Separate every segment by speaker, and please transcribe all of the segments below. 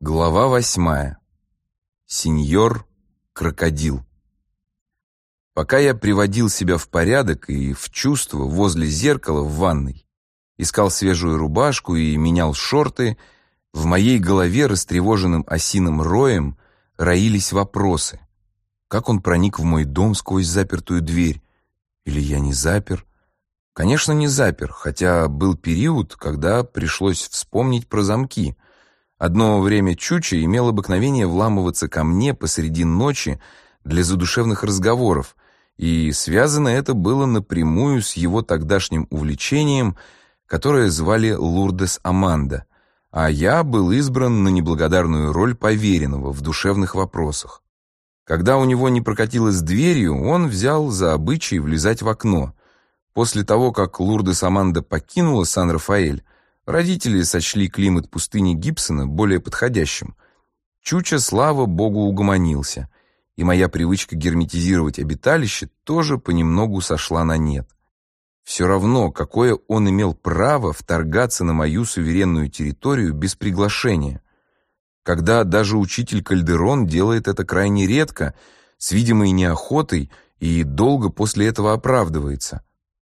Speaker 1: Глава 8. Сеньор Крокодил. Пока я приводил себя в порядок и в чувство возле зеркала в ванной, искал свежую рубашку и менял шорты, в моей голове растревоженным осиным роем роились вопросы. Как он проник в мой дом сквозь запертую дверь? Или я не запер? Конечно, не запер, хотя был период, когда пришлось вспомнить про замки. Одно время Чуча имел обыкновение вламываться ко мне посреди ночи для задушевных разговоров, и связано это было напрямую с его тогдашним увлечением, которое звали Лурдес Аманда, а я был избран на неблагодарную роль поверенного в душевных вопросах. Когда у него не прокатилось дверью, он взял за обычай влезать в окно. После того, как Лурдес Аманда покинула Сан-Рафаэль, родители сочли климат пустыни Гибсона более подходящим. Чуча, слава богу, угомонился, и моя привычка герметизировать обиталище тоже понемногу сошла на нет. Все равно, какое он имел право вторгаться на мою суверенную территорию без приглашения, когда даже учитель Кальдерон делает это крайне редко, с видимой неохотой, и долго после этого оправдывается.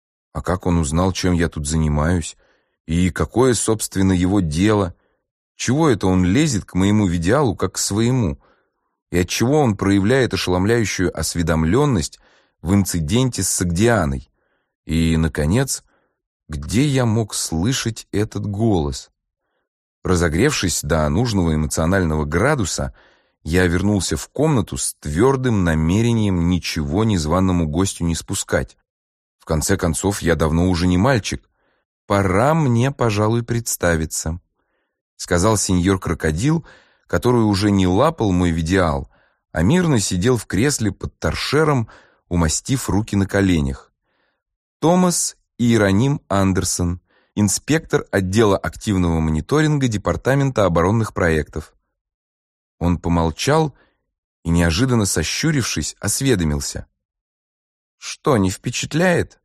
Speaker 1: А как он узнал, чем я тут занимаюсь? И какое, собственно, его дело? Чего это он лезет к моему видеалу как к своему? И отчего он проявляет ошеломляющую осведомленность в инциденте с Согдианой? И, наконец, где я мог слышать этот голос? Разогревшись до нужного эмоционального градуса, я вернулся в комнату с твердым намерением ничего незваному гостю не спускать. В конце концов, я давно уже не мальчик. «Пора мне, пожалуй, представиться», — сказал сеньор Крокодил, который уже не лапал мой видеал, а мирно сидел в кресле под торшером, умастив руки на коленях. Томас Иероним Андерсон, инспектор отдела активного мониторинга Департамента оборонных проектов. Он помолчал и, неожиданно сощурившись, осведомился. «Что, не впечатляет?»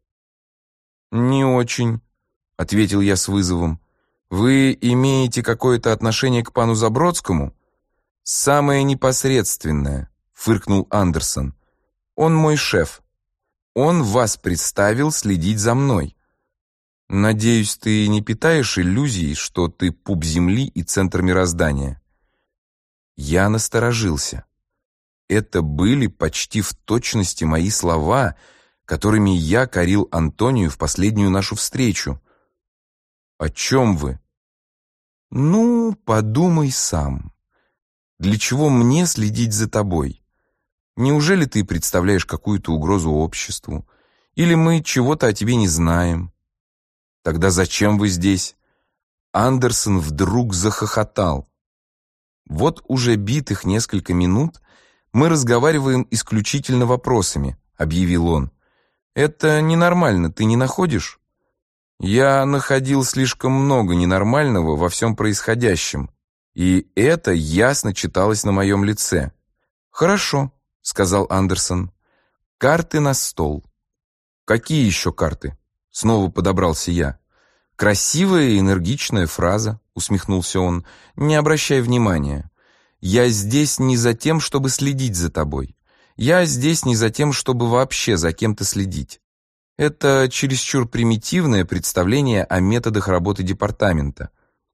Speaker 1: «Не очень», — ответил я с вызовом. «Вы имеете какое-то отношение к пану Забродскому?» «Самое непосредственное», — фыркнул Андерсон. «Он мой шеф. Он вас представил следить за мной. Надеюсь, ты не питаешь иллюзий, что ты пуп земли и центр мироздания?» Я насторожился. Это были почти в точности мои слова, которыми я корил Антонию в последнюю нашу встречу. «О чем вы?» «Ну, подумай сам. Для чего мне следить за тобой? Неужели ты представляешь какую-то угрозу обществу? Или мы чего-то о тебе не знаем? Тогда зачем вы здесь?» Андерсон вдруг захохотал. «Вот уже битых несколько минут мы разговариваем исключительно вопросами», — объявил он. «Это ненормально, ты не находишь?» Я находил слишком много ненормального во всем происходящем, и это ясно читалось на моем лице. «Хорошо», — сказал Андерсон. «Карты на стол». «Какие еще карты?» — снова подобрался я. «Красивая и энергичная фраза», — усмехнулся он. «Не обращай внимания. Я здесь не за тем, чтобы следить за тобой. Я здесь не за тем, чтобы вообще за кем-то следить. Это чересчур примитивное представление о методах работы департамента.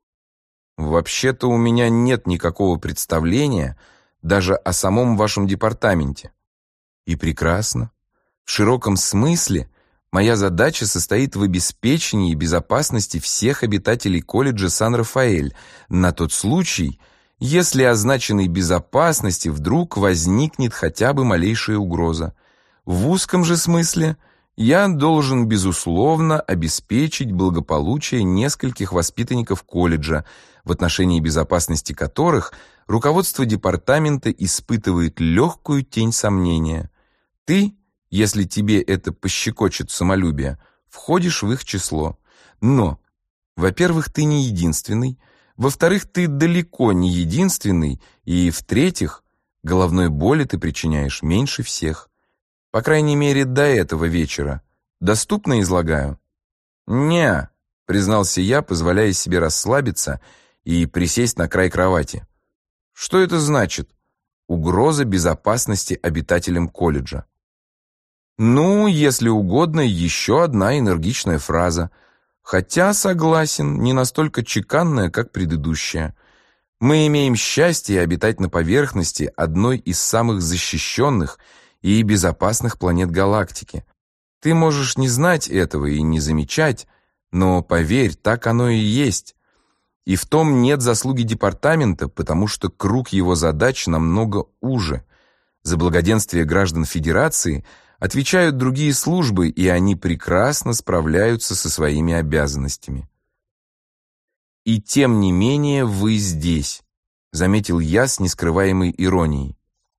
Speaker 1: Вообще-то у меня нет никакого представления даже о самом вашем департаменте. И прекрасно. В широком смысле моя задача состоит в обеспечении безопасности всех обитателей колледжа Сан-Рафаэль на тот случай, если означенной безопасности вдруг возникнет хотя бы малейшая угроза. В узком же смысле я должен, безусловно, обеспечить благополучие нескольких воспитанников колледжа, в отношении безопасности которых руководство департамента испытывает легкую тень сомнения. Ты, если тебе это пощекочет самолюбие, входишь в их число. Но, во-первых, ты не единственный, во-вторых, ты далеко не единственный, и, в-третьих, головной боли ты причиняешь меньше всех. По крайней мере, до этого вечера. Доступно излагаю?» «Не», — признался я, позволяя себе расслабиться и присесть на край кровати. Что это значит? Угроза безопасности обитателям колледжа. Ну, если угодно, еще одна энергичная фраза. Хотя, согласен, не настолько чеканная, как предыдущая. Мы имеем счастье обитать на поверхности одной из самых защищенных и безопасных планет галактики. Ты можешь не знать этого и не замечать, но, поверь, так оно и есть. И в том нет заслуги департамента, потому что круг его задач намного уже. За благоденствие граждан Федерации отвечают другие службы, и они прекрасно справляются со своими обязанностями. «И тем не менее вы здесь», — заметил я с нескрываемой иронией.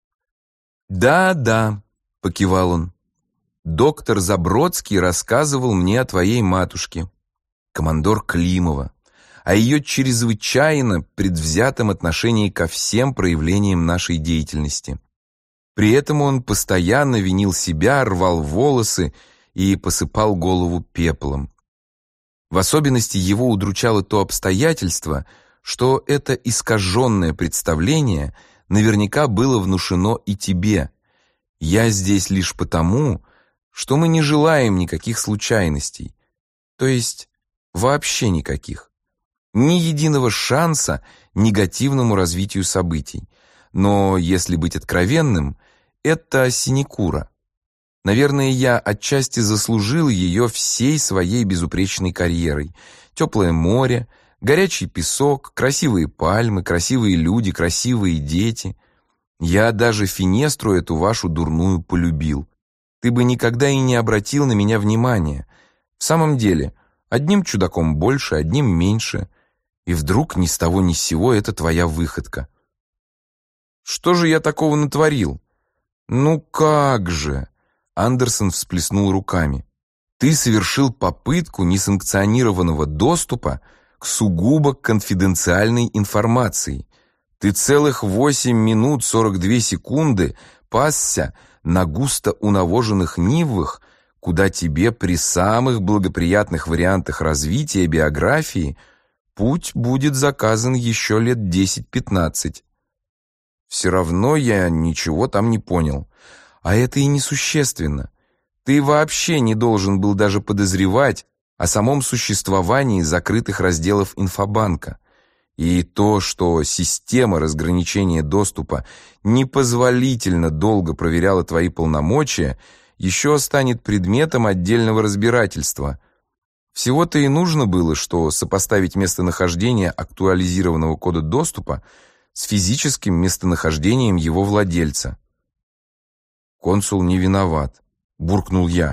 Speaker 1: «Да», — покивал он. «Доктор Забродский рассказывал мне о твоей матушке, командор Климова, о ее чрезвычайно предвзятом отношении ко всем проявлениям нашей деятельности. При этом он постоянно винил себя, рвал волосы и посыпал голову пеплом. В особенности его удручало то обстоятельство, что это искаженное представление наверняка было внушено и тебе. Я здесь лишь потому, что мы не желаем никаких случайностей, то есть вообще никаких. Ни единого шанса негативному развитию событий. Но, если быть откровенным, это синекура. Наверное, я отчасти заслужил ее всей своей безупречной карьерой. Теплое море, горячий песок, красивые пальмы, красивые люди, красивые дети. Я даже Финестру эту вашу дурную полюбил. Ты бы никогда и не обратил на меня внимания. В самом деле, одним чудаком больше, одним меньше. И вдруг ни с того ни с сего это твоя выходка. Что же я такого натворил? Ну как же? Андерсон всплеснул руками. Ты совершил попытку несанкционированного доступа к сугубо конфиденциальной информации. Ты целых 8 минут 42 секунды пасся на густо унавоженных нивах, куда тебе при самых благоприятных вариантах развития биографии путь будет заказан еще лет 10-15. Все равно я ничего там не понял. А это и несущественно. Ты вообще не должен был даже подозревать о самом существовании закрытых разделов инфобанка. И то, что система разграничения доступа непозволительно долго проверяла твои полномочия, еще станет предметом отдельного разбирательства. Всего-то и нужно было, что сопоставить местонахождение актуализированного кода доступа с физическим местонахождением его владельца. «Консул не виноват», — буркнул я.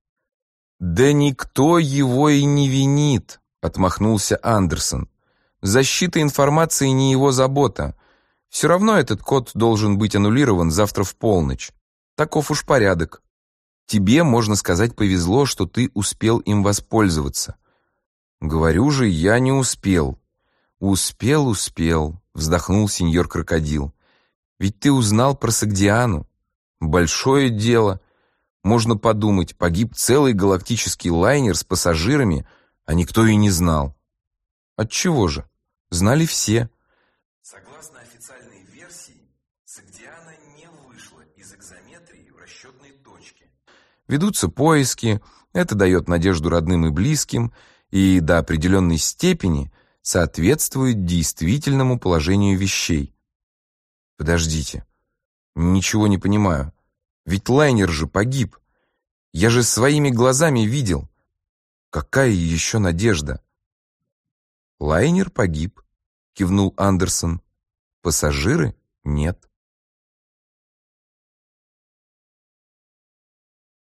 Speaker 1: «Да никто его и не винит», — отмахнулся Андерсон. «Защита информации не его забота. Все равно этот код должен быть аннулирован завтра в полночь. Таков уж порядок. Тебе, можно сказать, повезло, что ты успел им воспользоваться». «Говорю же, я не успел». «Успел», — вздохнул сеньор Крокодил. «Ведь ты узнал про Согдиану. Большое дело. Можно подумать, погиб целый галактический лайнер с пассажирами, а никто и не знал». «Отчего же? Знали все». Согласно официальной версии, Согдиана не вышла из экзометрии в расчетной точке. Ведутся поиски, это дает надежду родным и близким, и до определенной степени соответствует действительному положению вещей. Подождите, ничего не понимаю. Ведь лайнер же погиб. Я же своими глазами видел. Какая еще надежда? Лайнер погиб, кивнул Андерсон. Пассажиры нет.